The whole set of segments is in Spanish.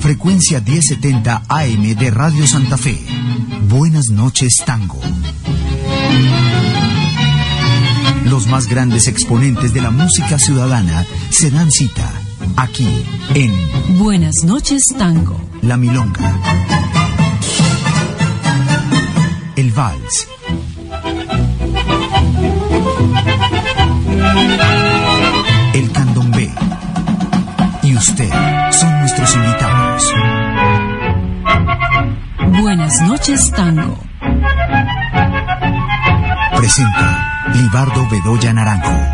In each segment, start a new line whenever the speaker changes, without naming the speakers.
frecuencia 1070 AM de Radio Santa Fe. Buenas noches, Tango. Los más grandes exponentes de la música ciudadana se dan cita aquí en
Buenas noches, Tango.
La Milonga, el Vals, el Candombe y usted son nuestros invitados.
Buenas noches, Tango.
Presenta Libardo Bedoya Naranjo.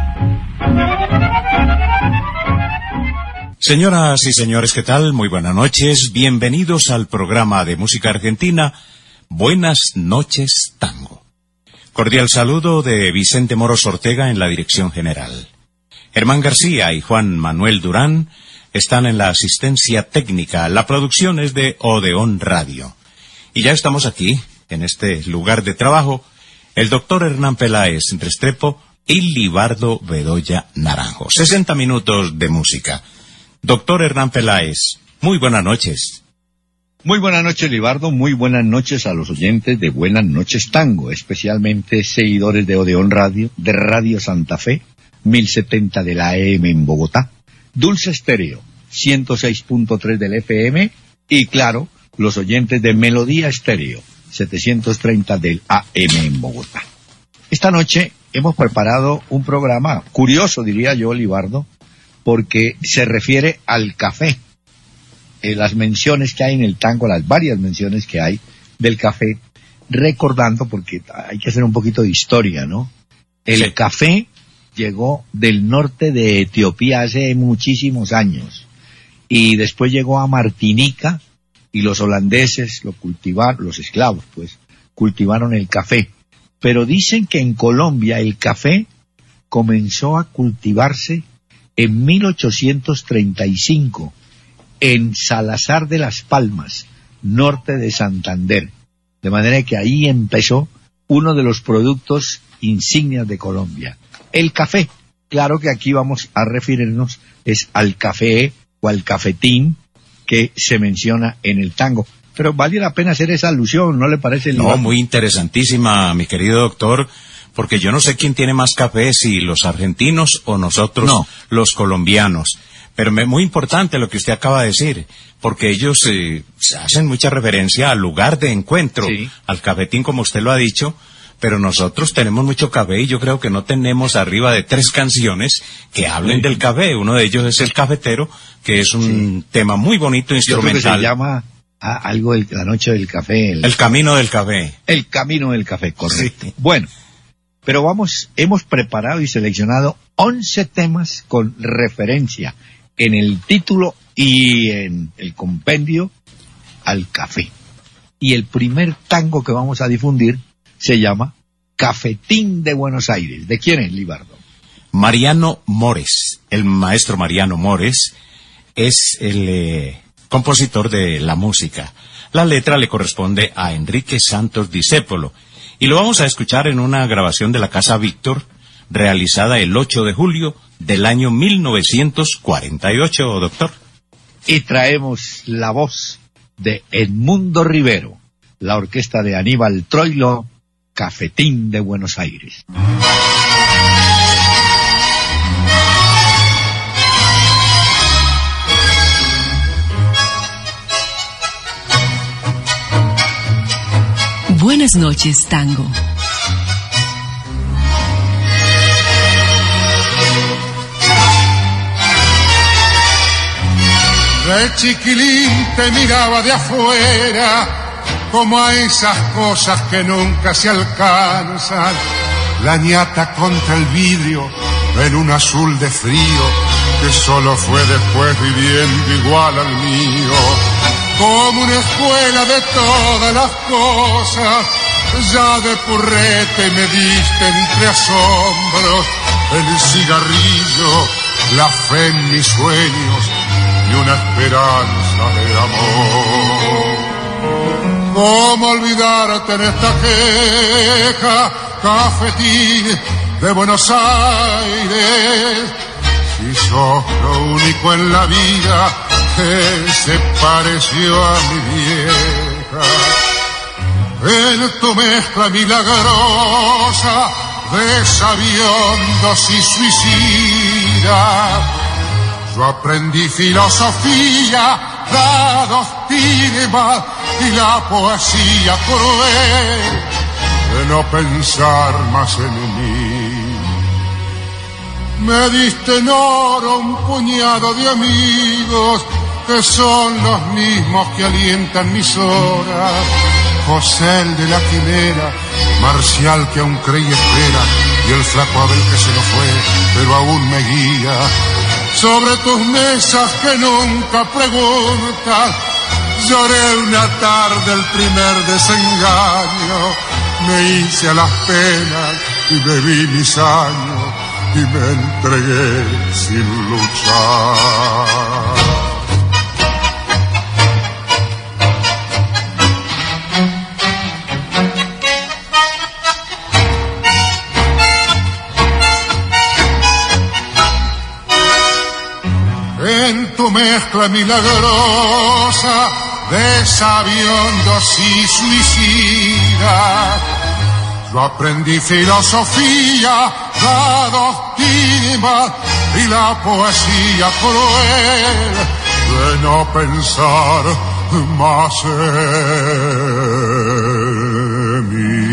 Señoras y señores, ¿qué tal? Muy buenas noches. Bienvenidos al programa de música argentina Buenas noches, Tango. Cordial saludo de Vicente Moros Ortega en la dirección general. Germán García y Juan Manuel Durán están en la asistencia técnica. La producción es de Odeón Radio. Y ya estamos aquí, en este lugar de trabajo, el doctor Hernán Peláez Restrepo y Libardo Bedoya Naranjo. 60 minutos de música. Doctor Hernán Peláez, muy buenas noches.
Muy buenas noches, Libardo. Muy buenas noches a los oyentes de Buenas noches, Tango, especialmente seguidores de Odeón Radio, de Radio Santa Fe, 1070 de la AM en Bogotá, Dulce Estéreo, 106.3 del FM, y claro, los oyentes de Melodía Estéreo, 730 del AM en Bogotá. Esta noche hemos preparado un programa curioso, diría yo, Libardo, porque se refiere al café. Las menciones que hay en el tango, las varias menciones que hay del café, recordando, porque hay que hacer un poquito de historia, ¿no? El café llegó del norte de Etiopía hace muchísimos años, y después llegó a Martinica, y los holandeses lo cultivaron, los esclavos, pues, cultivaron el café. Pero dicen que en Colombia el café comenzó a cultivarse en 1835, en Salazar de las Palmas, norte de Santander. De manera que ahí empezó uno de los productos insignias de Colombia, el café. Claro que aquí vamos a referirnos es al café o al cafetín que se menciona en el tango. Pero vale la pena hacer esa alusión, ¿no le parece?
No, muy interesantísima, mi querido doctor, porque yo no sé quién tiene más café, si los argentinos o nosotros, los colombianos. Pero muy importante lo que usted acaba de decir, porque ellos hacen mucha referencia al lugar de encuentro, sí, al cafetín, como usted lo ha dicho, pero nosotros tenemos mucho café y yo creo que no tenemos arriba de 3 canciones que hablen del café. Uno de ellos es El Cafetero, que es un tema muy bonito, instrumental.
Yo creo que se llama algo La Noche del Café.
El Camino del Café.
El Camino del Café, correcto.
Sí.
Bueno, pero hemos preparado y seleccionado 11 temas con referencia en el título y en el compendio al café. Y el primer tango que vamos a difundir se llama Cafetín de Buenos Aires. ¿De quién es, Libardo?
Mariano Mores. El maestro Mariano Mores es el compositor de la música. La letra le corresponde a Enrique Santos Discépolo. Y lo vamos a escuchar en una grabación de la Casa Víctor, realizada el 8 de julio del año 1948, doctor.
Y traemos la voz de Edmundo Rivero, la orquesta de Aníbal Troilo, Cafetín de Buenos Aires.
Buenas noches, Tango.
De chiquilín te miraba de afuera, como a esas cosas que nunca se alcanzan. La ñata contra el vidrio, en un azul de frío, que solo fue después viviendo igual al mío. Como una escuela de todas las cosas, ya de purrete me diste entre asombros el cigarrillo, la fe en mis sueños y una esperanza de amor. ¿Cómo olvidarte en esta queja, cafetín de Buenos Aires? Si sos lo único en la vida que se pareció a mi vieja. En tu mezcla milagrosa de sabiondos y suicidas, yo aprendí filosofía, dados timas y la poesía cruel de no pensar más en mí. Me diste en oro un puñado de amigos que son los mismos que alientan mis horas. José el de la quimera, Marcial que aún cree y espera, y el flaco Abel que se lo fue, pero aún me guía. Sobre tus mesas que nunca preguntas, lloré una tarde el primer desengaño. Me hice a las penas y bebí mis años y me entregué sin luchar. En tu mezcla milagrosa de sabiondos y suicidas, yo aprendí filosofía, dados timas y la poesía cruel de no pensar más en mí.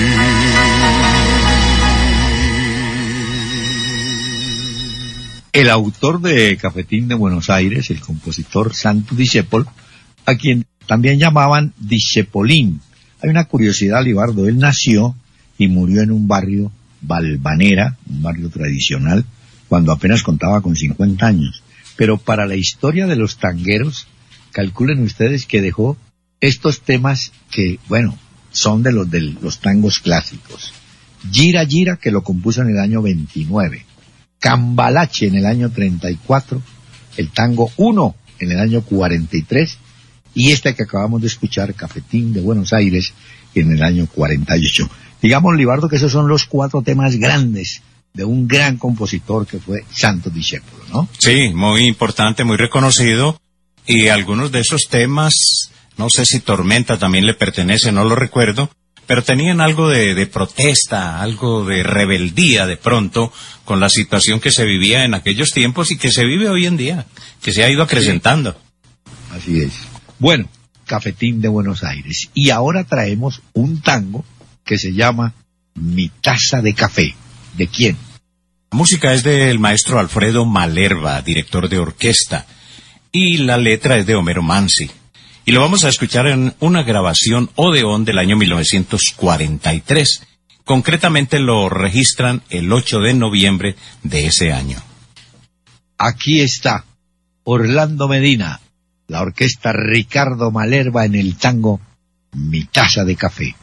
El autor de Cafetín de Buenos Aires, el compositor Santo Discépolo, a quien también llamaban Discepolín. Hay una curiosidad, Libardo, él nació y murió en un barrio, Valvanera, un barrio tradicional, cuando apenas contaba con 50 años. Pero para la historia de los tangueros, calculen ustedes que dejó estos temas que, bueno, son de los tangos clásicos. Gira Gira, que lo compuso en el año 29. Cambalache en el año 34, el tango 1 en el año 43, y este que acabamos de escuchar, Cafetín de Buenos Aires, en el año 48. Digamos, Libardo, que esos son los 4 temas grandes de un gran compositor que fue Santo Discépolo, ¿no?
Sí, muy importante, muy reconocido, y algunos de esos temas, no sé si Tormenta también le pertenece, no lo recuerdo, pero tenían algo de protesta, algo de rebeldía de pronto con la situación que se vivía en aquellos tiempos y que se vive hoy en día, que se ha ido acrecentando.
Así es. Bueno, Cafetín de Buenos Aires. Y ahora traemos un tango que se llama Mi Taza de Café. ¿De quién?
La música es del maestro Alfredo Malerva, director de orquesta, y la letra es de Homero Manzi. Y lo vamos a escuchar en una grabación Odeón del año 1943. Concretamente lo registran el 8 de noviembre de ese año.
Aquí está Orlando Medina, la orquesta Ricardo Malerva en el tango Mi Taza de Café.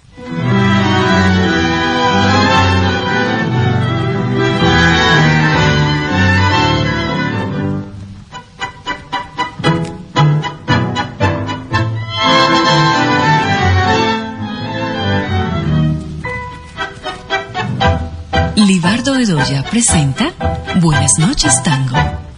Libardo Bedoya presenta Buenas noches, Tango.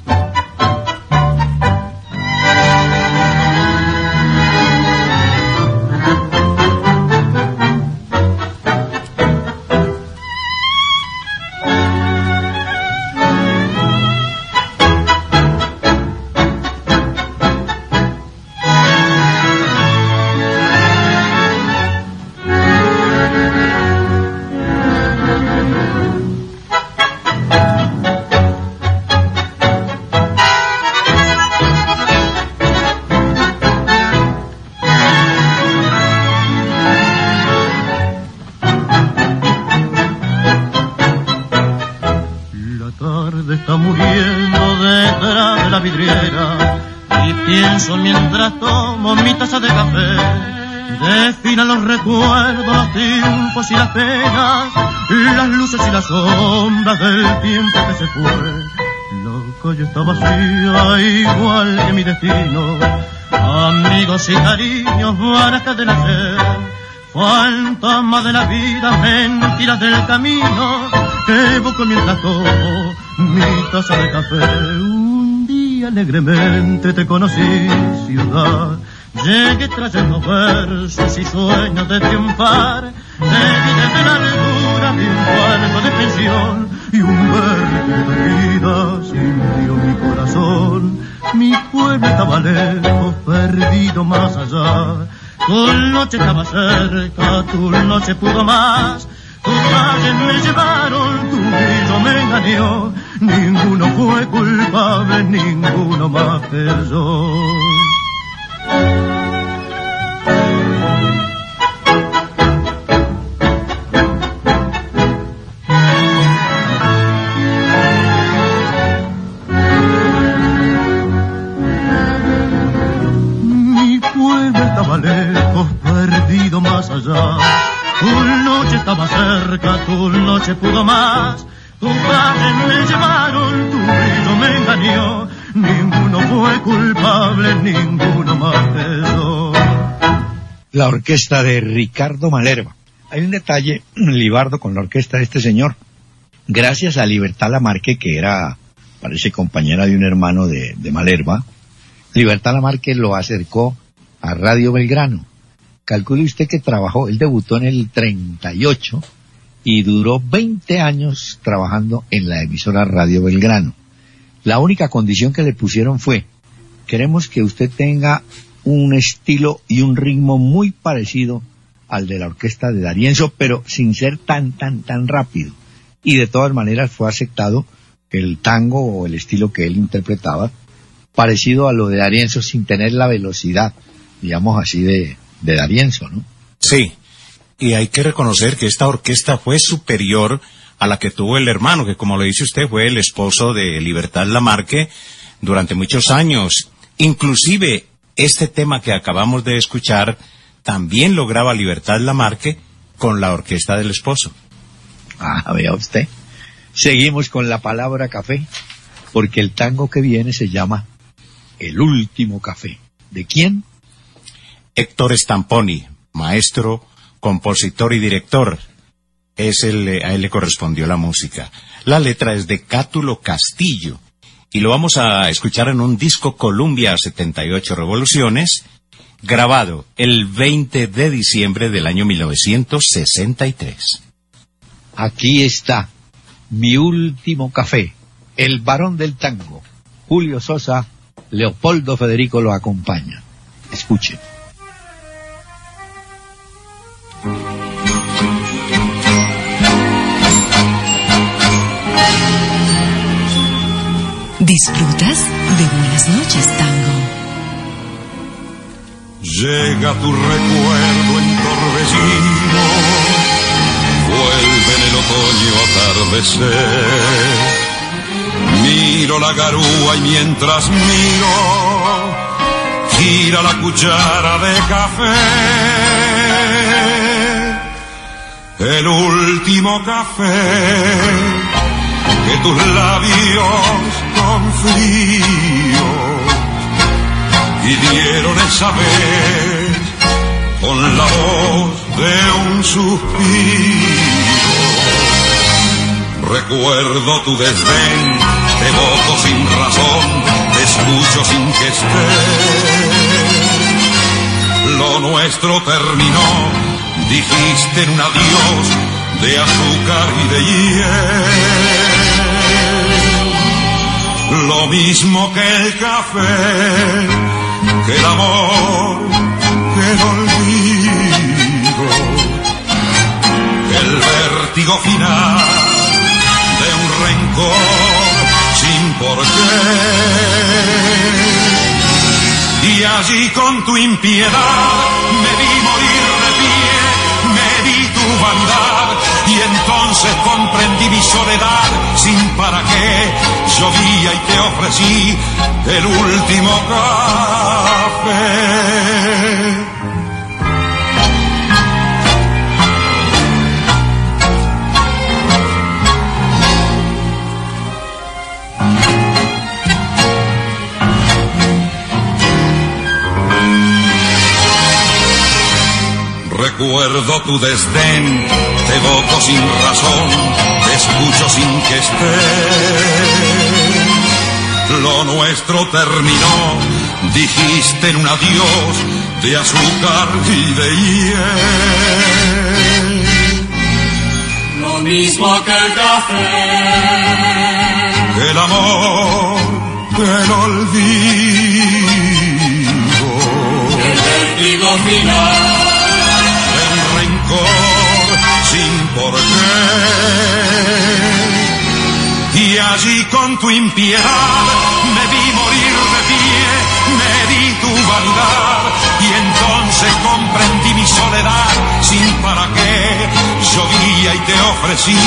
Mientras tomo mi taza de café, desfilan los recuerdos, los triunfos y las penas, las luces y las sombras del tiempo que se fue. La calle está vacía, igual que mi destino. Amigos y cariños van a cadenar, fantasmas de la vida, mentiras del camino, que evoco mientras tomo mi taza de café. Un día y alegremente te conocí, ciudad. Llegué trayendo versos y sueños de triunfar. Te vi desde la altura de un cuarto de pensión y un verde de vida sintió mi corazón. Mi pueblo estaba lejos, perdido más allá. Tu noche estaba cerca, tu noche pudo más. Tus calles me llevaron, tu brillo me engañó. Ninguno fue culpable, ninguno más que yo. Mi pueblo estaba lejos, perdido más allá. Tu noche estaba cerca, tu noche pudo más. Tus calles me llevaron, tu brillo me engañó. Ninguno fue culpable, ninguno más que yo.
La orquesta de Ricardo Malerva. Hay un detalle, Libardo, con la orquesta de este señor. Gracias a Libertad Lamarque, que era, parece, compañera de un hermano de Malerva, Libertad Lamarque lo acercó a Radio Belgrano. Calcule usted que trabajó, él debutó en el 38 y duró 20 años trabajando en la emisora Radio Belgrano. La única condición que le pusieron fue: queremos que usted tenga un estilo y un ritmo muy parecido al de la orquesta de D'Arienzo, pero sin ser tan rápido. Y de todas maneras fue aceptado el tango o el estilo que él interpretaba, parecido a lo de D'Arienzo, sin tener la velocidad, digamos así, de D'Arienzo, ¿no?
Sí, y hay que reconocer que esta orquesta fue superior a la que tuvo el hermano, que como lo dice usted, fue el esposo de Libertad Lamarque durante muchos años. Inclusive, este tema que acabamos de escuchar también lo graba Libertad Lamarque con la orquesta del esposo.
Ah, vea usted. Seguimos con la palabra café, porque el tango que viene se llama El Último Café. ¿De quién?
Héctor Stamponi, maestro, compositor y director. A él le correspondió la música. La letra es de Cátulo Castillo y lo vamos a escuchar en un disco Columbia 78 Revoluciones, grabado el 20 de diciembre del año 1963.
Aquí está Mi Último Café, el varón del tango. Julio Sosa, Leopoldo Federico lo acompaña. Escuchen.
Disfrutas de Buenas noches, Tango.
Llega tu recuerdo entorpecido, vuelve en el otoño atardecer. Miro la garúa y mientras miro, gira la cuchara de café. El último café que tus labios con frío pidieron esa vez con la voz de un suspiro. Recuerdo tu desdén, te evoco sin razón, te escucho sin que esté. Lo nuestro terminó, dijiste en un adiós de azúcar y de hiel. Lo mismo que el café, que el amor, que el olvido, el vértigo final de un rencor sin porqué. Y allí con tu impiedad me vi morir de pie, me vi tu bandar, y entonces comprendí mi soledad sin para qué. Llovía y te ofrecí el último café. Recuerdo tu desdén, te evoco sin razón, te escucho sin que esté.
lo nuestro terminó. Dijiste en un adiós de azúcar y de hiel.
Lo mismo que el café,
el amor, el olvido,
el vértigo final,
el rencor sin por qué. Y allí con tu impiedad me vi morir de pie, me di tu vanidad y entonces comprendí mi soledad sin para qué. Llovía y te ofrecí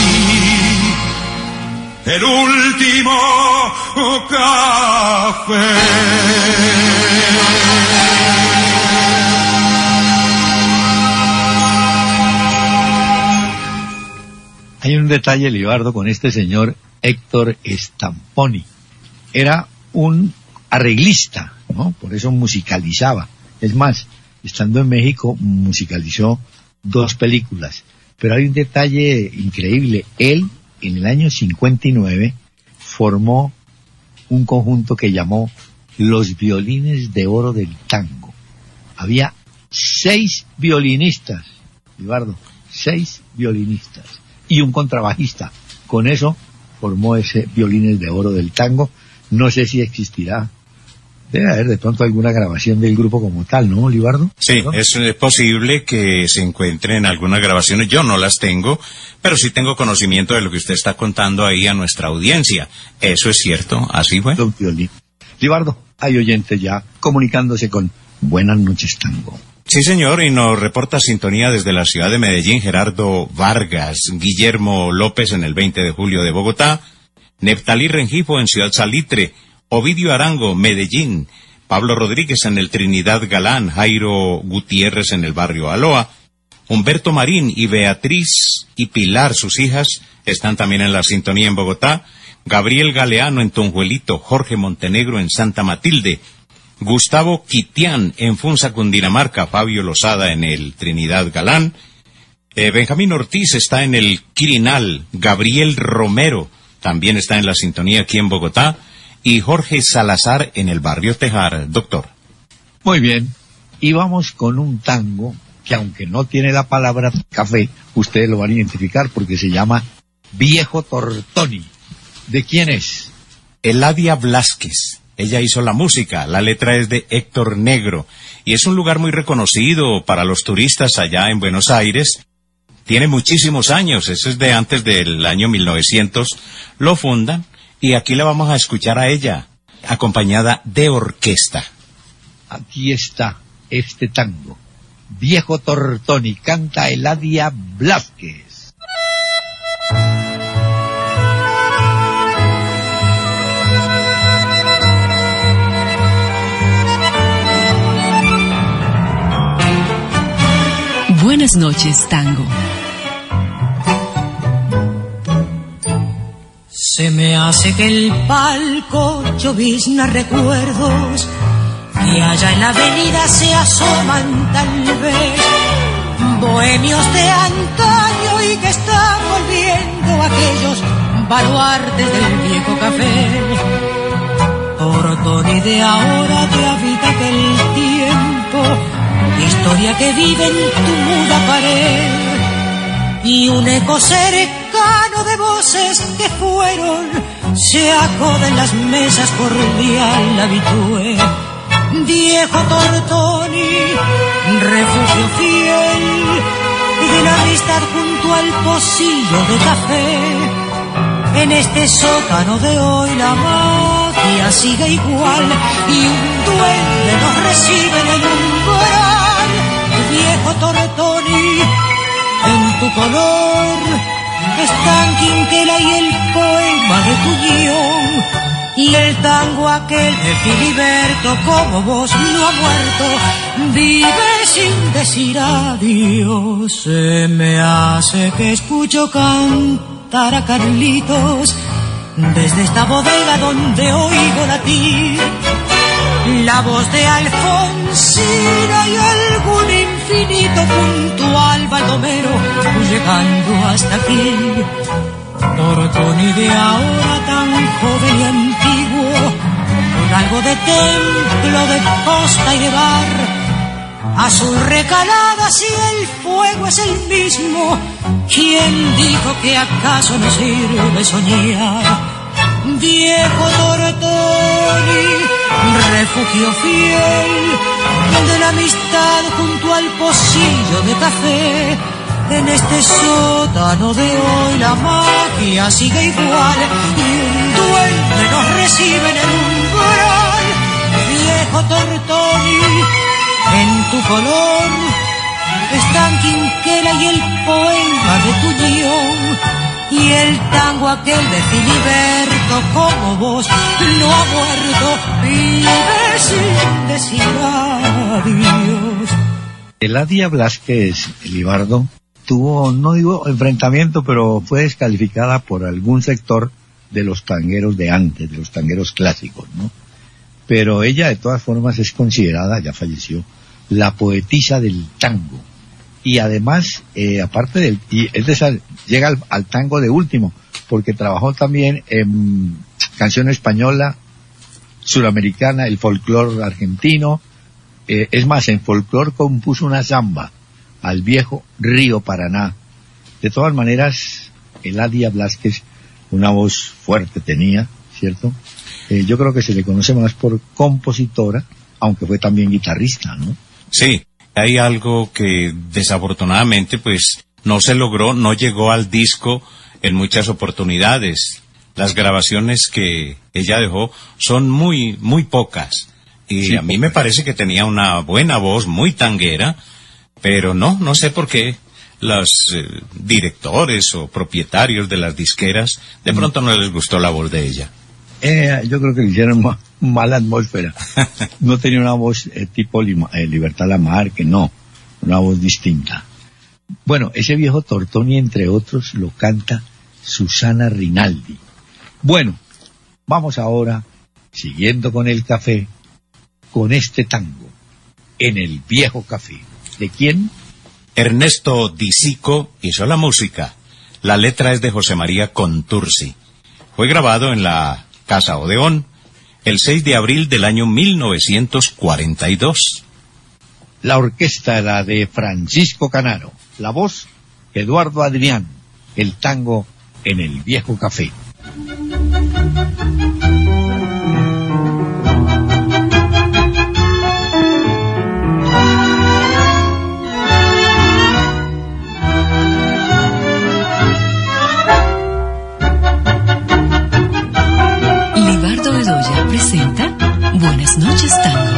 el último café.
Hay un detalle, Libardo, con este señor Héctor Stamponi. Era un arreglista, ¿no? Por eso musicalizaba. Es más, estando en México, musicalizó 2 películas. Pero hay un detalle increíble. Él, en el año 59, formó un conjunto que llamó Los Violines de Oro del Tango. Había 6 violinistas, Libardo, 6 violinistas y un contrabajista. Con eso formó ese Violines de Oro del Tango. No sé si existirá. Debe haber de pronto alguna grabación del grupo como tal, ¿no, Libardo?
Sí, ¿no? Es posible que se encuentren algunas grabaciones. Yo no las tengo, pero sí tengo conocimiento de lo que usted está contando ahí a nuestra audiencia. Eso es cierto, así fue.
Libardo, hay oyentes ya comunicándose con Buenas Noches Tango.
Sí, señor, y nos reporta sintonía desde la ciudad de Medellín Gerardo Vargas, Guillermo López en el 20 de julio de Bogotá, Neftalí Rengifo en Ciudad Salitre, Ovidio Arango, Medellín, Pablo Rodríguez en el Trinidad Galán, Jairo Gutiérrez en el barrio Aloa, Humberto Marín y Beatriz y Pilar, sus hijas, están también en la sintonía en Bogotá, Gabriel Galeano en Tonjuelito, Jorge Montenegro en Santa Matilde, Gustavo Quitián en Funza, Cundinamarca, Fabio Lozada en el Trinidad Galán, Benjamín Ortiz está en el Quirinal, Gabriel Romero también está en la sintonía aquí en Bogotá, y Jorge Salazar en el barrio Tejar, doctor.
Muy bien, y vamos con un tango que aunque no tiene la palabra café, ustedes lo van a identificar porque se llama Viejo Tortoni. ¿De quién es?
Eladia Blázquez. Ella hizo la música, la letra es de Héctor Negro, y es un lugar muy reconocido para los turistas allá en Buenos Aires. Tiene muchísimos años, eso es de antes del año 1900, lo fundan, y aquí la vamos a escuchar a ella, acompañada de orquesta.
Aquí está este tango, Viejo Tortoni, canta Eladia Blázquez.
Buenas noches, tango.
Se me hace que el palco llovizna recuerdos que allá en la avenida se asoman tal vez, bohemios de antaño y que están volviendo aquellos baluartes del viejo café. Tortoni de ahora te habita aquel tiempo, historia que vive en tu muda pared, y un eco cercano de voces que fueron se acoda en las mesas cordial habitué. Viejo Tortoni, refugio fiel de la amistad junto al pocillo de café. En este sótano de hoy la magia sigue igual y un duende nos recibe en el umbral. Viejo Tortoni, en tu color están Quinquela y el poema de tu guión, y el tango aquel de Filiberto, como vos no ha muerto, vive sin decir adiós. Se me hace que escucho cantar a Carlitos desde esta bodega donde oigo latir la voz de Alfonsina y algún infinito puntual Baldomero llegando hasta aquí. Tortoni de ahora tan joven y antiguo algo de templo, de costa y de bar. Azul recalada si el fuego es el mismo. ¿Quién dijo que acaso no sirve soñar? Viejo Tortoni, refugio fiel de la amistad junto al pocillo de café. En este sótano de hoy la magia sigue igual y un duende nos recibe en el umbral. Viejo Tortoni, en tu color están Quinquela y el poema de tu guión. Y el tango aquel de Filiberto, como vos, no ha muerto, vive sin decir adiós.
Eladia Blasquez, Libardo, tuvo, no digo enfrentamiento, pero fue descalificada por algún sector de los tangueros de antes, de los tangueros clásicos, ¿no? Pero ella de todas formas es considerada, ya falleció, la poetisa del tango. Y además, aparte del, y es de esa, llega al tango de último, porque trabajó también en canción española, suramericana, el folclore argentino. Es más, en folclore compuso una samba al viejo río Paraná. De todas maneras, Eladia Blasquez, una voz fuerte tenía, ¿cierto? Yo creo que se le conoce más por compositora, aunque fue también guitarrista, ¿no?
Sí. Hay algo que desafortunadamente pues no se logró, no llegó al disco en muchas oportunidades. Las grabaciones que ella dejó son muy pocas. Y sí, a mí me parece que tenía una buena voz, muy tanguera, pero no sé por qué los directores o propietarios de las disqueras de pronto no les gustó la voz de ella.
Yo creo que le hicieron mala atmósfera. No tenía una voz tipo Libertad Lamarque, no, una voz distinta. Bueno, ese viejo Tortoni, entre otros, lo canta Susana Rinaldi. Bueno, vamos ahora, siguiendo con el café, con este tango, En el Viejo Café. ¿De quién?
Ernesto Di Sico hizo la música. La letra es de José María Contursi. Fue grabado en la Casa Odeón el 6 de abril del año 1942.
La orquesta era de Francisco Canaro, la voz Eduardo Adrián, el tango En el Viejo Café.
Presenta Buenas noches, Tango.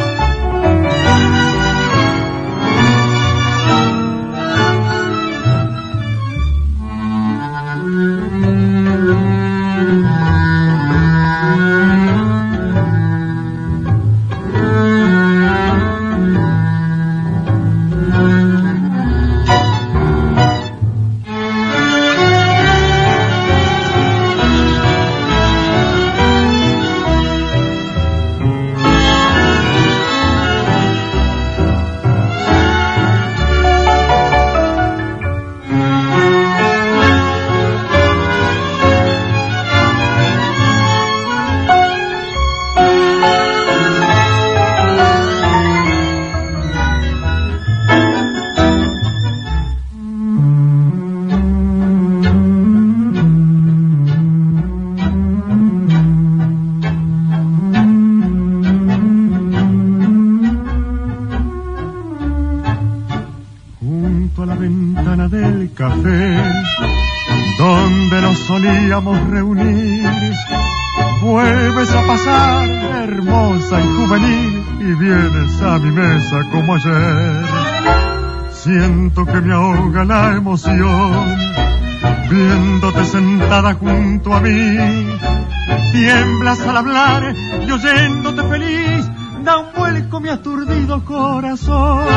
Solíamos reunir, vuelves a pasar hermosa y juvenil y vienes a mi mesa como ayer. Siento que me ahoga la emoción viéndote sentada junto a mí. Tiemblas al hablar y oyéndote feliz da un vuelco mi aturdido corazón.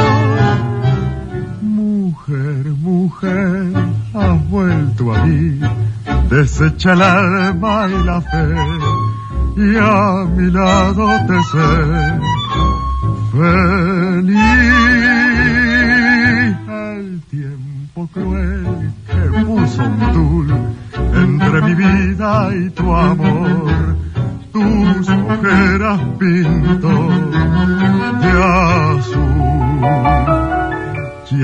Mujer, mujer, has vuelto a mí, desecha el alma y la fe, y a mi lado te sé feliz. El tiempo cruel que puso un tul entre mi vida y tu amor, tus ojeras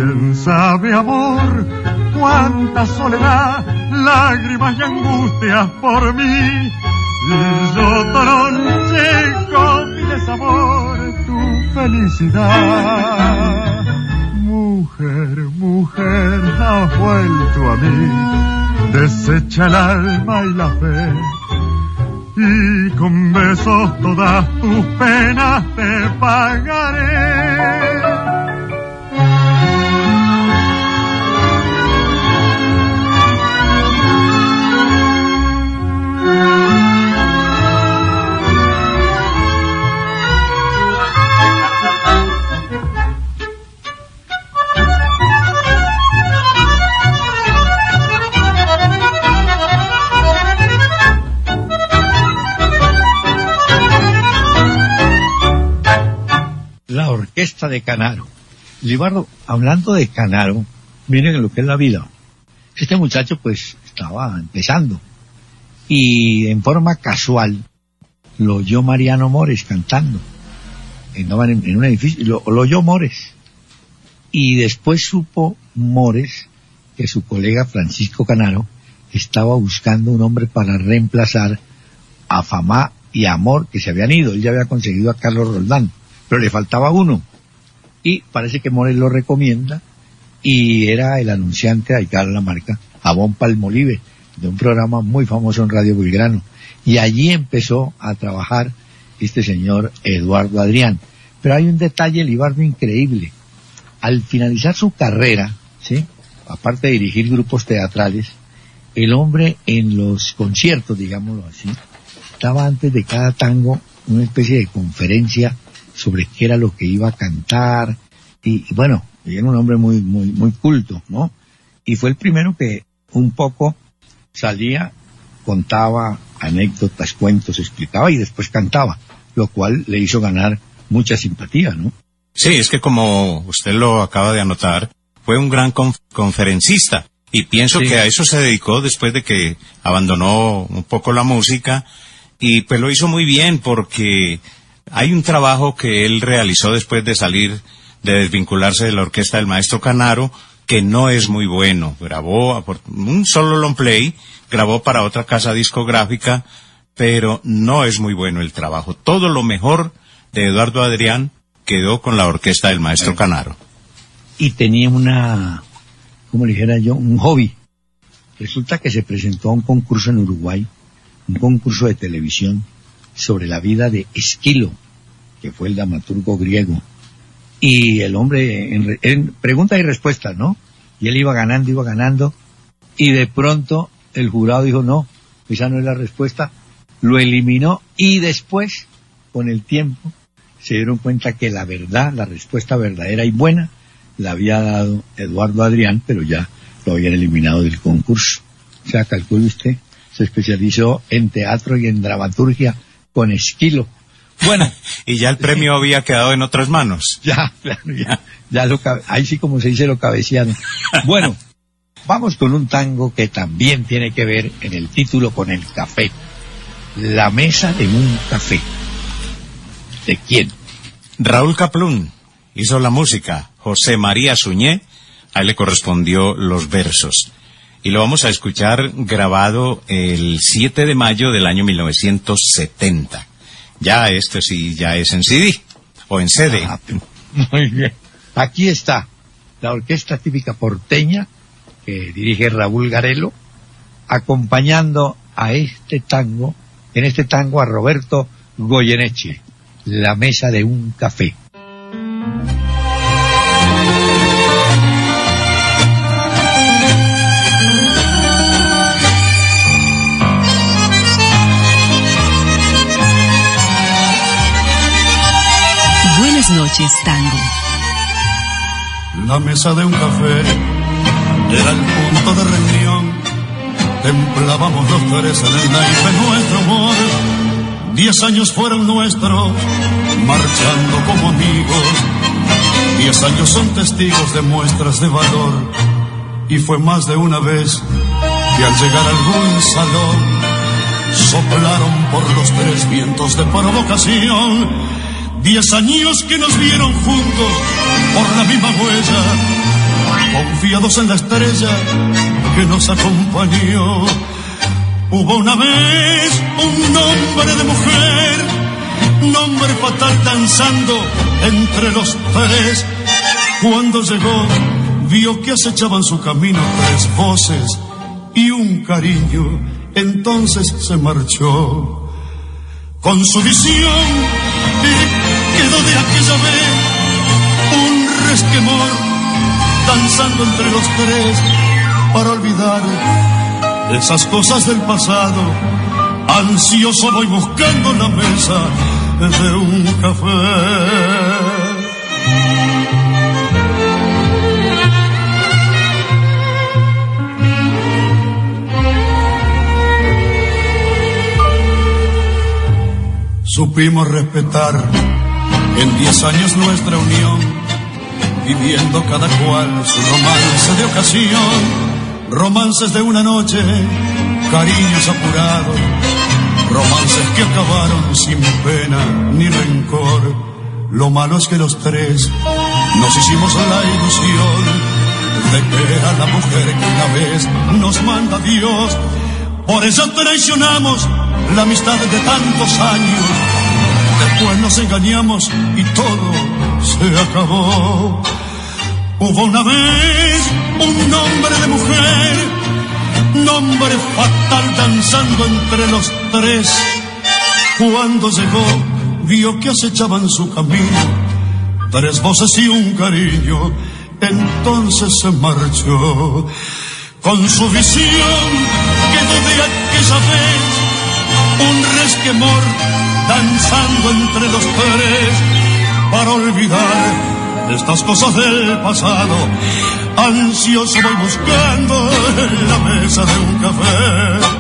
¿Quién sabe, amor, cuánta soledad, lágrimas y angustias por mí? Y yo toda noche con mi desamor tu felicidad. Mujer, mujer, has vuelto a mí, desecha el alma y la fe, y con besos todas tus penas te pagaré.
La orquesta de Canaro. Libardo, hablando de Canaro, miren lo que es la vida. Este muchacho pues estaba empezando y en forma casual lo oyó Mariano Mores cantando. Andaban en un edificio, lo oyó Mores. Y después supo Mores que su colega Francisco Canaro estaba buscando un hombre para reemplazar a Famá y a Amor, que se habían ido. Él ya había conseguido a Carlos Roldán, pero le faltaba uno. Y parece que Mores lo recomienda, y era el anunciante, ahí la marca, Abón Palmolive, de un programa muy famoso en Radio Belgrano. Y allí empezó a trabajar este señor Eduardo Adrián. Pero hay un detalle, Libardo, increíble. Al finalizar su carrera, ¿sí?, aparte de dirigir grupos teatrales, el hombre en los conciertos, digámoslo así, daba antes de cada tango una especie de conferencia sobre qué era lo que iba a cantar, y bueno, era un hombre muy culto, ¿no? Y fue el primero que un poco salía, contaba anécdotas, cuentos, explicaba y después cantaba, lo cual le hizo ganar mucha simpatía, ¿no?
Sí, es que como usted lo acaba de anotar, fue un gran conferencista, y pienso que a eso se dedicó después de que abandonó un poco la música, y pues lo hizo muy bien, porque hay un trabajo que él realizó después de salir, de desvincularse de la orquesta del maestro Canaro, que no es muy bueno. Grabó un solo long play, grabó para otra casa discográfica, pero no es muy bueno el trabajo. Todo lo mejor de Eduardo Adrián quedó con la orquesta del maestro Canaro.
Y tenía como le dijera yo, un hobby. Resulta que se presentó a un concurso en Uruguay, un concurso de televisión, sobre la vida de Esquilo, que fue el dramaturgo griego. Y el hombre, en preguntas y respuestas, ¿no? Y él iba ganando, y de pronto el jurado dijo, no, esa no es la respuesta, lo eliminó, y después, con el tiempo, se dieron cuenta que la verdad, la respuesta verdadera y buena, la había dado Eduardo Adrián, pero ya lo habían eliminado del concurso. O sea, calcule usted, se especializó en teatro y en dramaturgia con Esquilo. Bueno.
Y ya el premio había quedado en otras manos.
Ya, claro, ahí sí, como se dice, lo cabecearon. Bueno, vamos con un tango que también tiene que ver en el título con el café. La mesa de un café. ¿De quién?
Raúl Caplún hizo la música. José María Suñé, a él le correspondió los versos. Y lo vamos a escuchar grabado el 7 de mayo del año 1970. Ya esto sí, ya es en CD, o en CD.
Muy bien. Aquí está la orquesta típica porteña, que dirige Raúl Garelo, acompañando a este tango, en este tango a Roberto Goyeneche, La mesa de un café.
Buenas noches, tango.
La mesa de un café era el punto de reunión. Templábamos los tres en el naipe nuestro amor. 10 años fueron nuestros, marchando como amigos. 10 años son testigos de muestras de valor. Y fue más de una vez que al llegar a algún salón soplaron por los tres vientos de provocación. 10 años que nos vieron juntos por la misma huella,
confiados en la estrella que nos acompañó. Hubo una vez un nombre de mujer, nombre fatal danzando entre los tres. Cuando llegó, vio que acechaban su camino 3 voces y un cariño, entonces se marchó. Con su visión quedó de aquella vez un resquemor, danzando entre los 3 para olvidar esas cosas del pasado. Ansioso voy buscando la mesa de un café. Supimos respetar en 10 años nuestra unión, viviendo cada cual su romance de ocasión, romances de una noche, cariños apurados, romances que acabaron sin pena ni rencor. Lo malo es que los 3 nos hicimos la ilusión de que era la mujer que una vez nos manda Dios. Por eso traicionamos la amistad de tantos años. Después nos engañamos y todo se acabó. Hubo una vez un nombre de mujer, nombre fatal danzando entre los 3. Cuando llegó, vio que acechaban su camino 3 voces y un cariño, entonces se marchó. Con su visión quedó de aquella vez un resquemor, danzando entre los 3 para olvidar estas cosas del pasado. Ansioso voy buscando en la mesa de un café.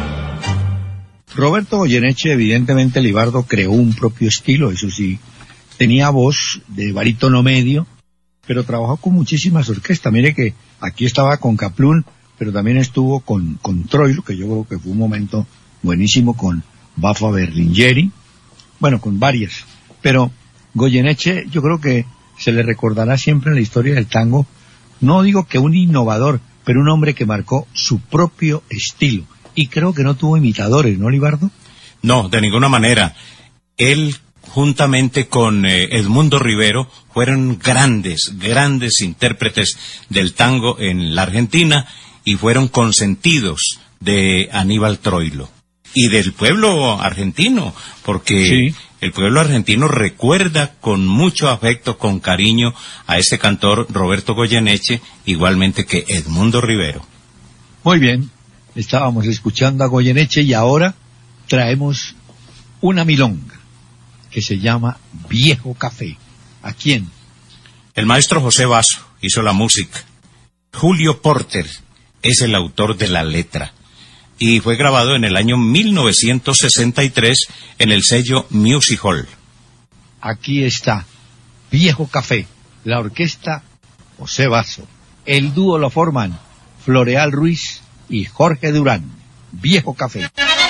Roberto Goyeneche, evidentemente Libardo, creó un propio estilo, eso sí. Tenía voz de barítono medio, pero trabajó con muchísimas orquestas. Mire que aquí estaba con Kaplún, pero también estuvo con Troilo, que yo creo que fue un momento buenísimo, con Baffa Berlingeri, bueno, con varias. Pero Goyeneche, yo creo que se le recordará siempre en la historia del tango, no digo que un innovador, pero un hombre que marcó su propio estilo. Y creo que no tuvo imitadores, ¿no, Libardo?
No, de ninguna manera. Él, juntamente con Edmundo Rivero, fueron grandes intérpretes del tango en la Argentina y fueron consentidos de Aníbal Troilo y del pueblo argentino, porque sí, el pueblo argentino recuerda con mucho afecto, con cariño a este cantor Roberto Goyeneche, igualmente que Edmundo Rivero.
Muy bien, estábamos escuchando a Goyeneche y ahora traemos una milonga que se llama Viejo Café. ¿A quién?
El maestro José Basso hizo la música. Julio Porter es el autor de la letra. Y fue grabado en el año 1963 en el sello Music Hall.
Aquí está, Viejo Café, la orquesta José Basso. El dúo lo forman Floreal Ruiz y Jorge Durán. Viejo Café.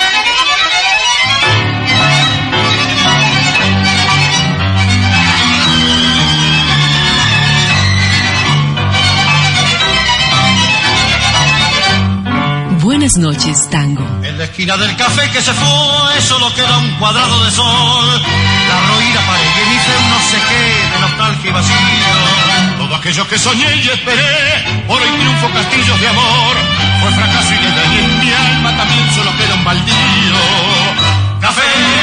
Buenas noches, tango.
En la esquina del café que se fue solo queda un cuadrado de sol. La roída pareguenice un no sé qué de nostalgia y vacío. Todo aquello que soñé y esperé, oro y triunfo, castillos de amor, fue fracaso y desde allí en mi alma también solo queda un baldío. Café,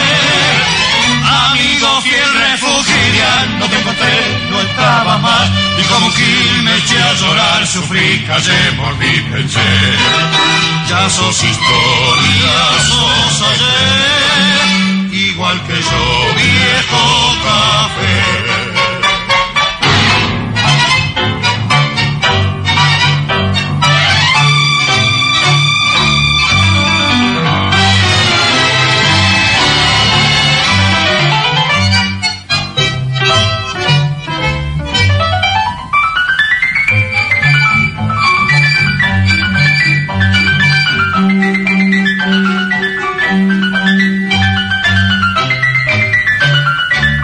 amigo fiel refugio, no te encontré, no estaba más, y como un gil me eché a llorar, sufrí, callé, mordí, pensé. Ya sos historia, sos ayer, igual que yo, viejo café.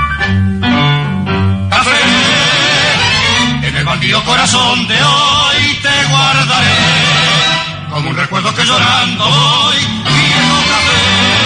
Corazón de hoy,
como un recuerdo que llorando voy, viejo café.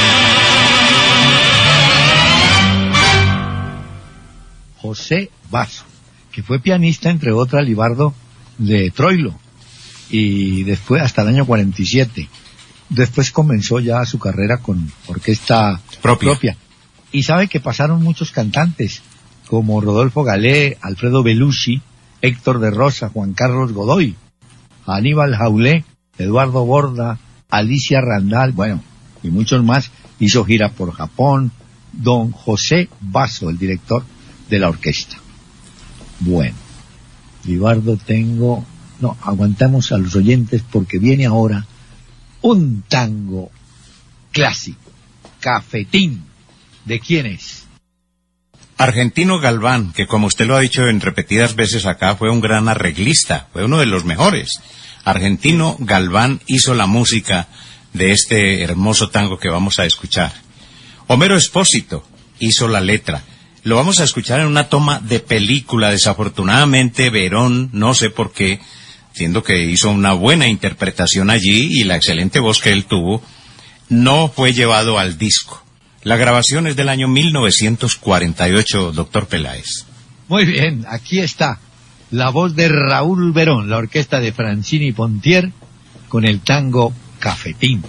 José Basso, que fue pianista, entre otras, Libardo, de Troilo, y después hasta el año 47. Después comenzó ya su carrera con orquesta propia. Y sabe que pasaron muchos cantantes, como Rodolfo Galé, Alfredo Belushi, Héctor de Rosa, Juan Carlos Godoy, Aníbal Jaulé, Eduardo Borda, Alicia Randal, bueno, y muchos más. Hizo gira por Japón. Don José Basso, el director de la orquesta. Bueno, Libardo, aguantamos a los oyentes porque viene ahora un tango clásico, Cafetín. ¿De quién es?
Argentino Galván, que como usted lo ha dicho en repetidas veces acá, fue un gran arreglista, fue uno de los mejores. Argentino Galván hizo la música de este hermoso tango que vamos a escuchar. Homero Expósito hizo la letra. Lo vamos a escuchar en una toma de película. Desafortunadamente, Verón, no sé por qué, siendo que hizo una buena interpretación allí y la excelente voz que él tuvo, no fue llevado al disco. La grabación es del año 1948, doctor Peláez.
Muy bien, aquí está la voz de Raúl Verón, la orquesta de Francini Pontier, con el tango Cafetín.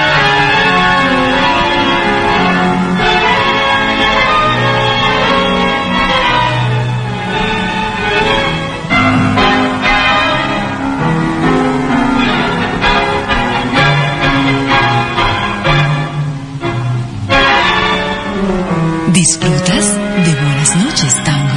Disfrutas de Buenas Noches, Tango.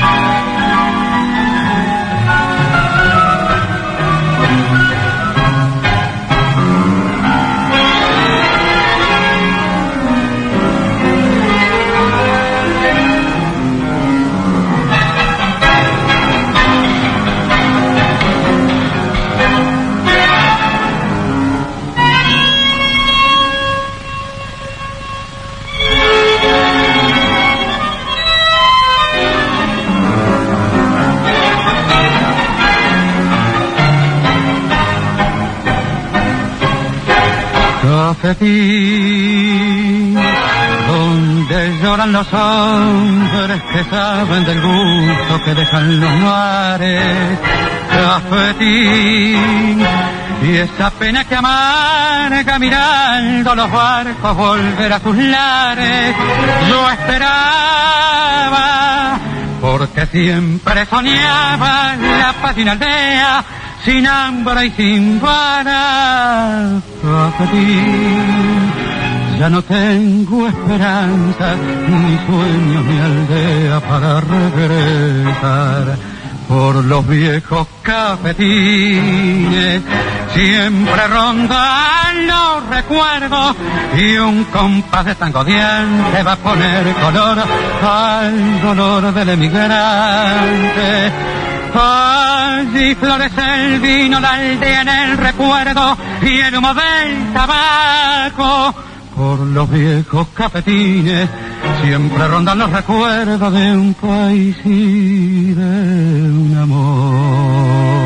Cafetín, donde lloran los hombres que saben del gusto que dejan los mares. Cafetín, y esa pena que amarga mirando los barcos volver a sus lares. Yo esperaba, porque siempre soñaba la paz de una aldea sin hambre y sin vara. Cafetín, ya no tengo esperanza, ni sueños ni aldea para regresar. Por los viejos cafetines siempre rondan los recuerdos, y un compás de tango diente va a poner color al dolor del emigrante. Allí florece el vino, la aldea en el recuerdo y el humo del tabaco. Por los viejos cafetines siempre rondan los recuerdos de un país y de un amor.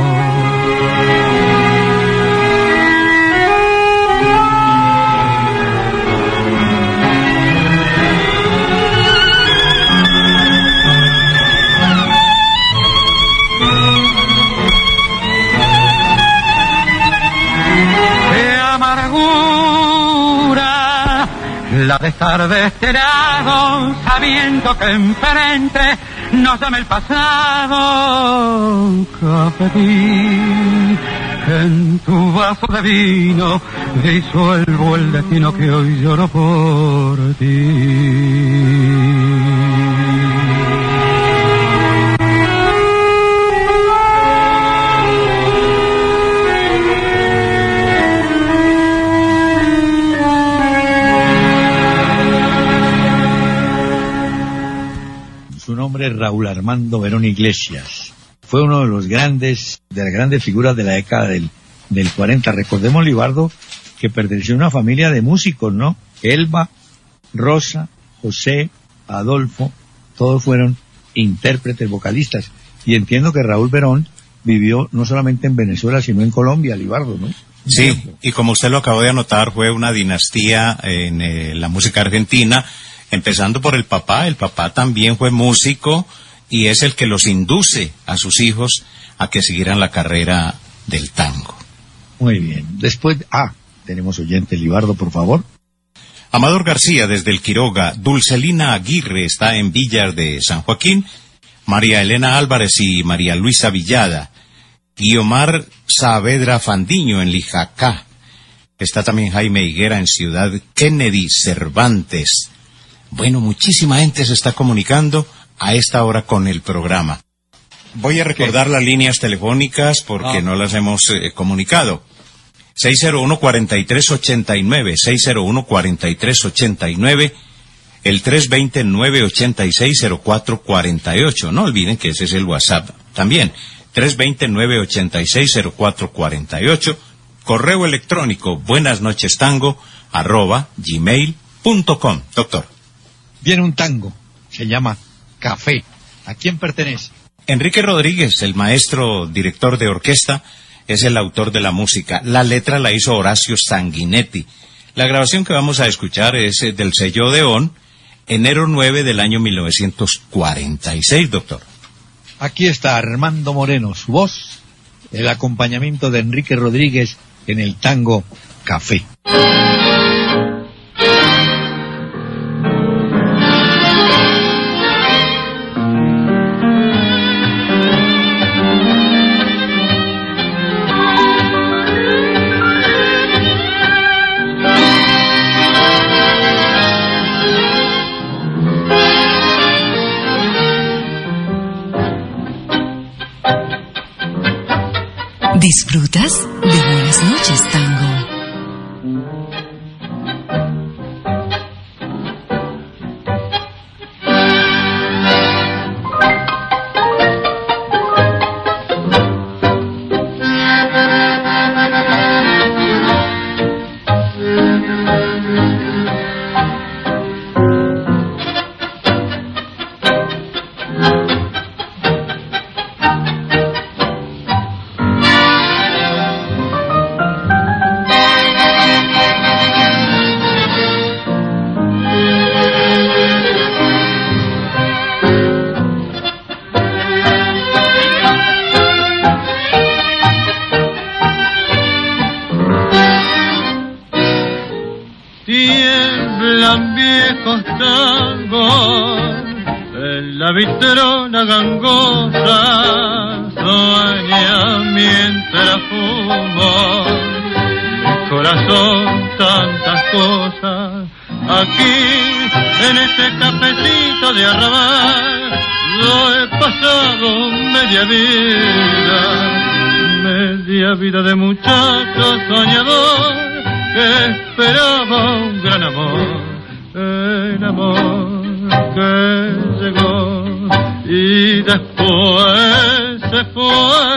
La de estar de este lado, sabiendo que enfrente nos llama el pasado. Cafetín, en tu vaso de vino disuelvo el destino que hoy lloro por ti.
Su nombre es Raúl Armando Verón Iglesias. Fue uno de las grandes figuras de la década del 40. Recordemos, Libardo, que perteneció a una familia de músicos, ¿no? Elba, Rosa, José, Adolfo, todos fueron intérpretes, vocalistas. Y entiendo que Raúl Verón vivió no solamente en Venezuela, sino en Colombia, Libardo, ¿no?
Sí, y como usted lo acabó de anotar, fue una dinastía en la música argentina, empezando por el papá. El papá también fue músico y es el que los induce a sus hijos a que siguieran la carrera del tango.
Muy bien. Después, tenemos oyente, Libardo, por favor.
Amador García desde el Quiroga, Dulcelina Aguirre está en Villar de San Joaquín, María Elena Álvarez y María Luisa Villada, Guiomar Saavedra Fandiño en Lijacá. Está también Jaime Higuera en Ciudad Kennedy Cervantes. Bueno, muchísima gente se está comunicando a esta hora con el programa. Voy a recordar las líneas telefónicas porque no las hemos comunicado. 601-4389, 601-4389, el 320-986-0448. No olviden que ese es el WhatsApp también. 320-986-0448. Correo electrónico buenasnochestango@gmail.com. Doctor.
Viene un tango, se llama Café. ¿A quién pertenece?
Enrique Rodríguez, el maestro director de orquesta, es el autor de la música. La letra la hizo Horacio Sanguinetti. La grabación que vamos a escuchar es del sello Odeón, enero 9 del año 1946, doctor.
Aquí está Armando Moreno, su voz, el acompañamiento de Enrique Rodríguez en el tango Café.
¿Disfrutas de Buenas Noches, Tango?
Tiemblan viejos tangos en la vitrona gangosa, sueña mientras fumo, mi corazón tantas cosas, aquí en este cafecito de arrabal, yo he pasado media vida de muchacho soñador, que esperaba un gran amor, el amor que llegó y después se fue.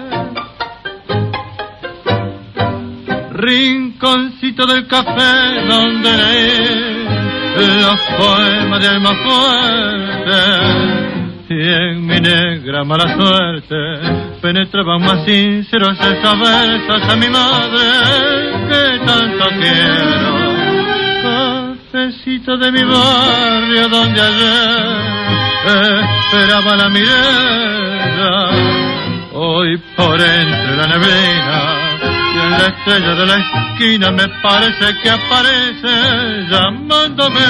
Rinconcito del café donde leí los poemas de alma fuerte, y en mi negra mala suerte penetraban más sinceros esas versas a mi madre que tanto quiero. Cafecito de mi barrio donde ayer esperaba la mirada, hoy por entre la neblina y en la estrella de la esquina me parece que aparece llamándome.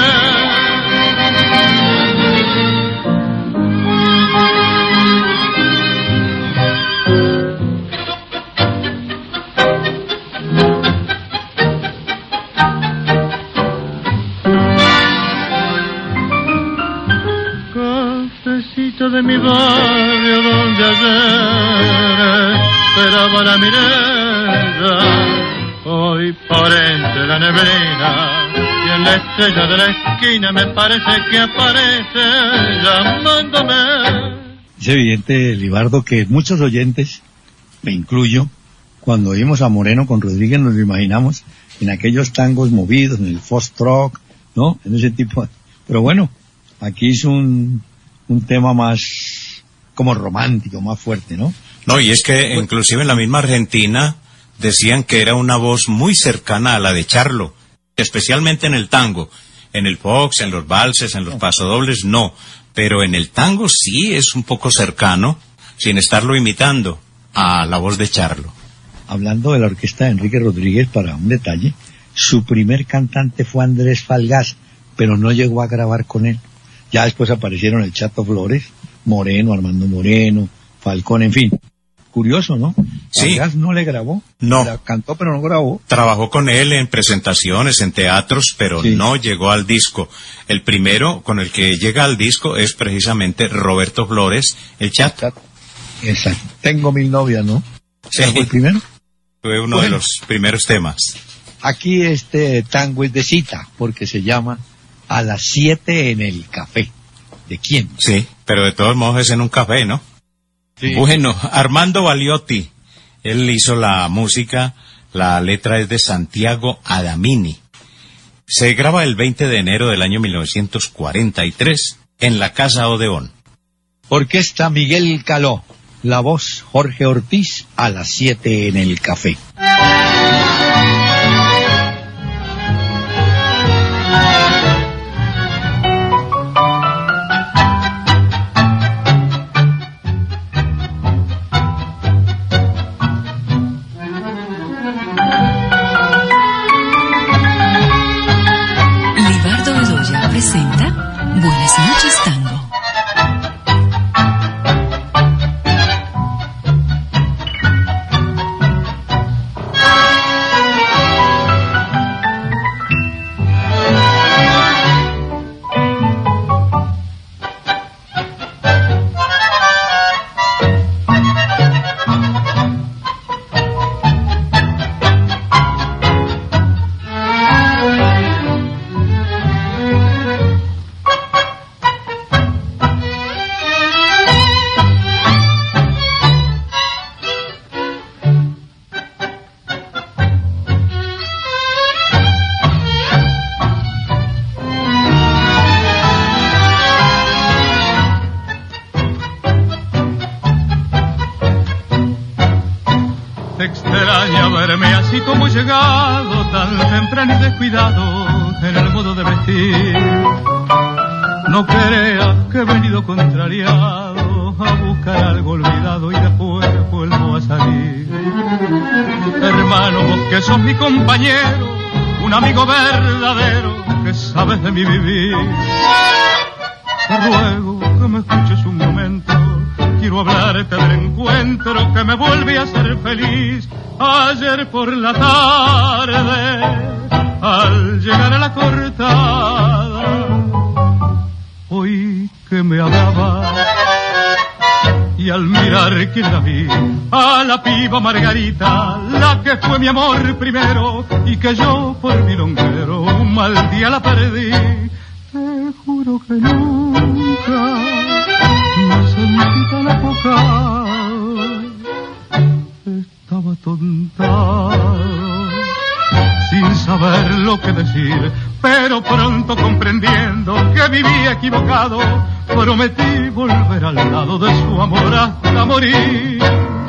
De mi barrio donde ayer esperaba la mirada, hoy por entre la neblina y en la estrella de la esquina me parece que aparece llamándome.
Es evidente, Libardo, que muchos oyentes, me incluyo, cuando oímos a Moreno con Rodríguez nos lo imaginamos en aquellos tangos movidos, en el foxtrot, ¿no? En ese tipo. Pero bueno, aquí es un tema más como romántico, más fuerte, ¿no?
No, y es que inclusive en la misma Argentina decían que era una voz muy cercana a la de Charlo, especialmente en el tango. En el fox, en los valses, en los pasodobles, no. Pero en el tango sí es un poco cercano, sin estarlo imitando, a la voz de Charlo.
Hablando de la orquesta de Enrique Rodríguez, para un detalle, su primer cantante fue Andrés Falgás, pero no llegó a grabar con él. Ya después aparecieron el Chato Flores, Moreno, Armando Moreno, Falcón, en fin. Curioso, ¿no?
Sí.
Falgás no le grabó.
No.
La cantó, pero no grabó.
Trabajó con él en presentaciones, en teatros, pero
Sí.
no llegó al disco. El primero con el que llega al disco es precisamente Roberto Flores, el Chato.
Exacto. Tengo 1000 novias, ¿no?
Sí.
¿Fue el primero?
Fue uno de los primeros temas.
Aquí este tango es de cita, porque se llama A las 7 en el café. ¿De quién?
Sí, pero de todos modos es en un café, ¿no?
Sí.
Bueno, Armando Baliotti, él hizo la música, la letra es de Santiago Adamini. Se graba el 20 de enero del año 1943 en la Casa Odeón.
Orquesta Miguel Caló, la voz Jorge Ortiz, A las 7 en el café.
Libardo Bedoya presenta Buenas noches, Tango.
Extraña verme así como he llegado, tan temprano y descuidado en el modo de vestir. No creas que he venido contrariado a buscar algo olvidado y después vuelvo a salir. Hermano, vos que sos mi compañero, un amigo verdadero que sabes de mi vivir, te ruego que me escuches un momento. Quiero hablarte del encuentro que me vuelve a hacer feliz. Ayer por la tarde, al llegar a la cortada, oí que me hablaba y al mirar que la vi, a la piba Margarita, la que fue mi amor primero y que yo por mi longuero un mal día la perdí. Te juro que nunca me sentí tan apocado, estaba tontado, sin saber lo que decir, pero pronto comprendiendo que vivía equivocado, prometí volver al lado de su amor hasta morir.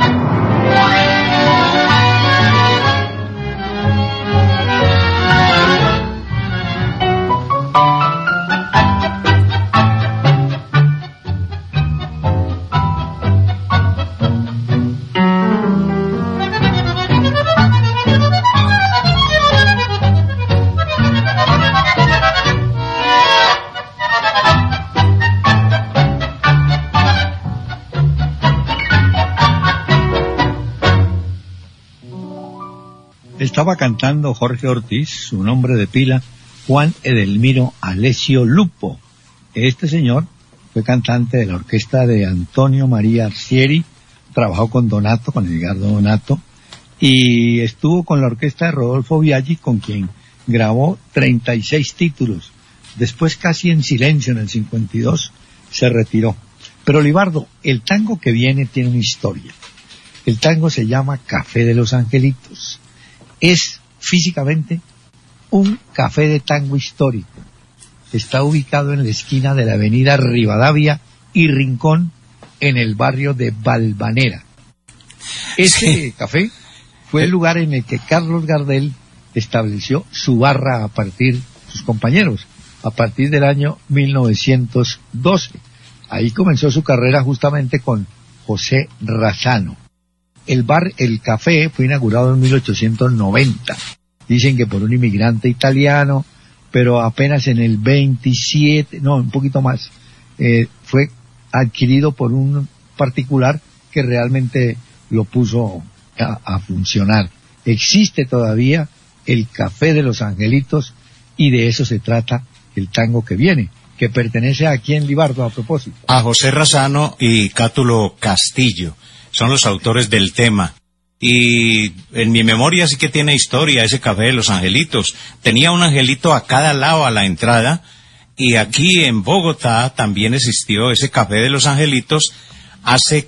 Estaba cantando Jorge Ortiz, su nombre de pila, Juan Edelmiro Alessio Lupo. Este señor fue cantante de la orquesta de Antonio María Arcieri, trabajó con Donato, con Edgardo Donato, y estuvo con la orquesta de Rodolfo Biaggi, con quien grabó 36 títulos. Después, casi en silencio, en el 52, se retiró. Pero Libardo, el tango que viene tiene una historia. El tango se llama Café de los Angelitos. Es físicamente un café de tango histórico. Está ubicado en la esquina de la avenida Rivadavia y Rincón, en el barrio de Valvanera. Este café Fue el lugar en el que Carlos Gardel estableció su barra sus compañeros, a partir del año 1912. Ahí comenzó su carrera justamente con José Razzano. El café fue inaugurado en 1890. Dicen que por un inmigrante italiano, pero apenas en el 27, no, un poquito más, fue adquirido por un particular que realmente lo puso a funcionar. Existe todavía el Café de los Angelitos y de eso se trata el tango que viene, que pertenece a quién, Libardo, a propósito.
A José Razzano y Cátulo Castillo. Son los autores del tema. Y en mi memoria sí que tiene historia ese Café de los Angelitos. Tenía un angelito a cada lado a la entrada, y aquí en Bogotá también existió ese Café de los Angelitos hace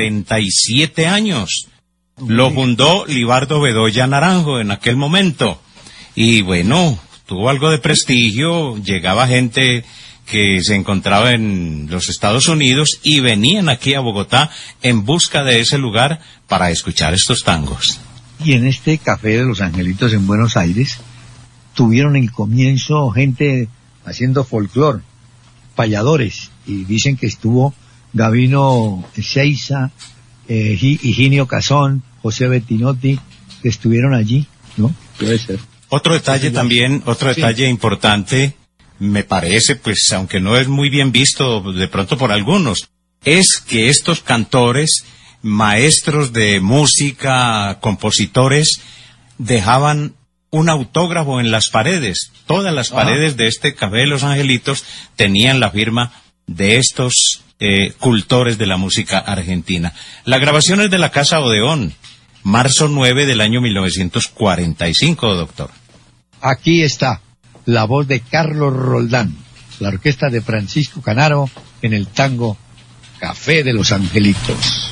47 años. Lo fundó Libardo Bedoya Naranjo en aquel momento. Y bueno, tuvo algo de prestigio, llegaba gente que se encontraba en los Estados Unidos y venían aquí a Bogotá en busca de ese lugar para escuchar estos tangos.
Y en este Café de los Angelitos en Buenos Aires tuvieron en comienzo gente haciendo folclore, payadores, y dicen que estuvo Gabino Ezeiza, Higinio Cazón, José Bettinotti, que estuvieron allí, ¿no? Puede ser.
Otro detalle también, detalle importante, me parece, pues aunque no es muy bien visto de pronto por algunos, es que estos cantores, maestros de música, compositores, dejaban un autógrafo en las paredes. Todas las paredes de este Café de los Angelitos tenían la firma de estos cultores de la música argentina. La grabación es de la Casa Odeón, marzo 9 del año 1945, doctor.
Aquí está la voz de Carlos Roldán, la orquesta de Francisco Canaro en el tango Café de los Angelitos.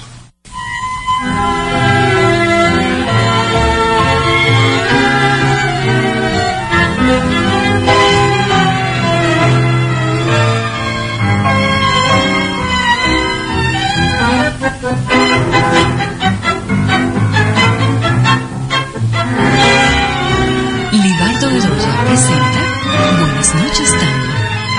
Libardo Bedoya presenta Buenas noches, tango.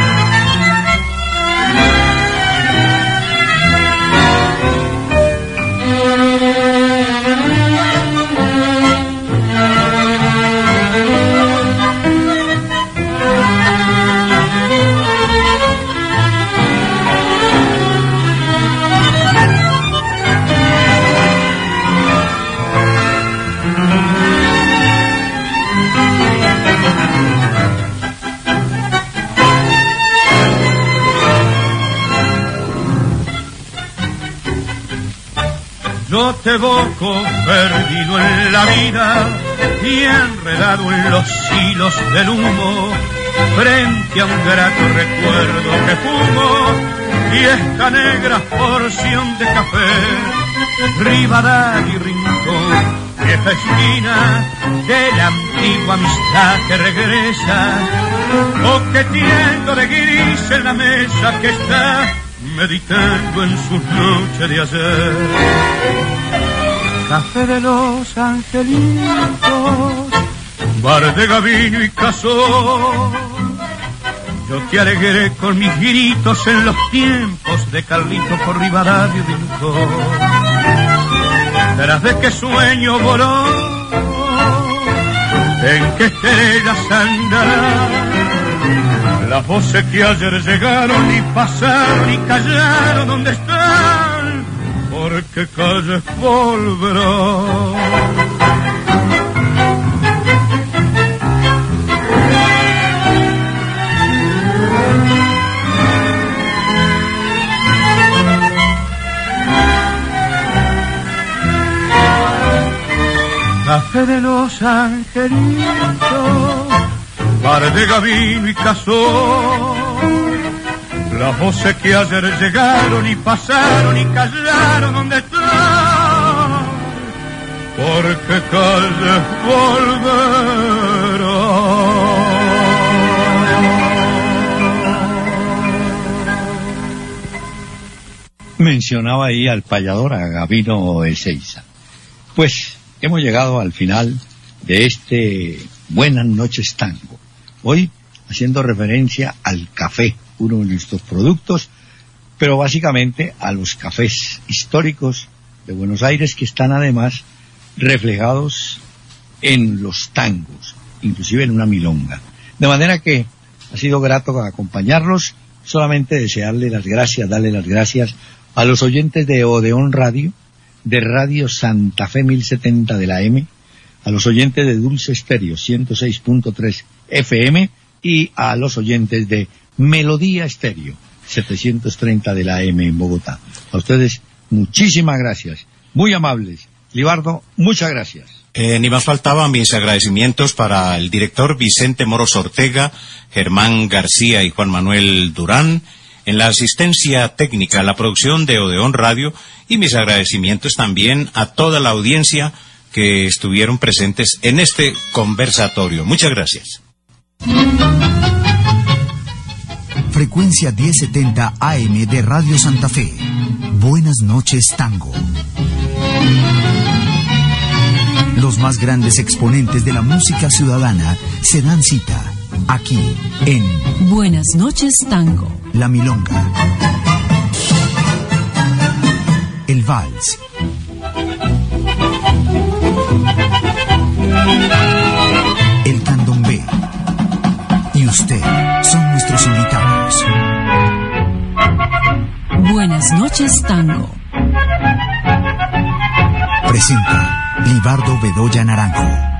Yo te evoco perdido en la vida y enredado en los hilos del humo, frente a un grato recuerdo que fumo y esta negra porción de café, Rivadavia y Rincón, vieja esquina de la antigua amistad que regresa, coqueteando de gris en la mesa que está meditando en sus noches de ayer. Café de los Angelitos, bar de Gabino y Cazón, yo te alegré con mis gritos en los tiempos de Carlito por Rivadavia y Rincón. Tras de qué sueño voló, en qué estrellas andará, las voces que ayer llegaron y pasaron y callaron, ¿dónde están? Porque calles volverán. Café de los Angelitos, bar de Gabino y Cazón, las voces que ayer llegaron y pasaron y callaron, ¿dónde están? Porque calles volverán.
Mencionaba ahí al payador, a Gabino Ezeiza. Pues hemos llegado al final de este Buenas noches Tango. Hoy haciendo referencia al café, uno de nuestros productos, pero básicamente a los cafés históricos de Buenos Aires que están además reflejados en los tangos, inclusive en una milonga. De manera que ha sido grato acompañarlos, solamente desearle las gracias, darle las gracias a los oyentes de Odeón Radio, de Radio Santa Fe 1070 de la M, a los oyentes de Dulce Estéreo 106.3 FM y a los oyentes de Melodía Estéreo 730 de la M en Bogotá. A ustedes muchísimas gracias, muy amables. Libardo, muchas gracias.
Ni más faltaban mis agradecimientos para el director Vicente Moros Ortega, Germán García y Juan Manuel Durán, en la asistencia técnica, la producción de Odeón Radio, y mis agradecimientos también a toda la audiencia que estuvieron presentes en este conversatorio. Muchas gracias.
Frecuencia 1070 AM de Radio Santa Fe. Buenas noches, Tango. Los más grandes exponentes de la música ciudadana se dan cita aquí en
Buenas noches, Tango.
La milonga, el vals, el candombe y usted son nuestros invitados.
Buenas noches, Tango.
Presenta Libardo Bedoya Naranjo.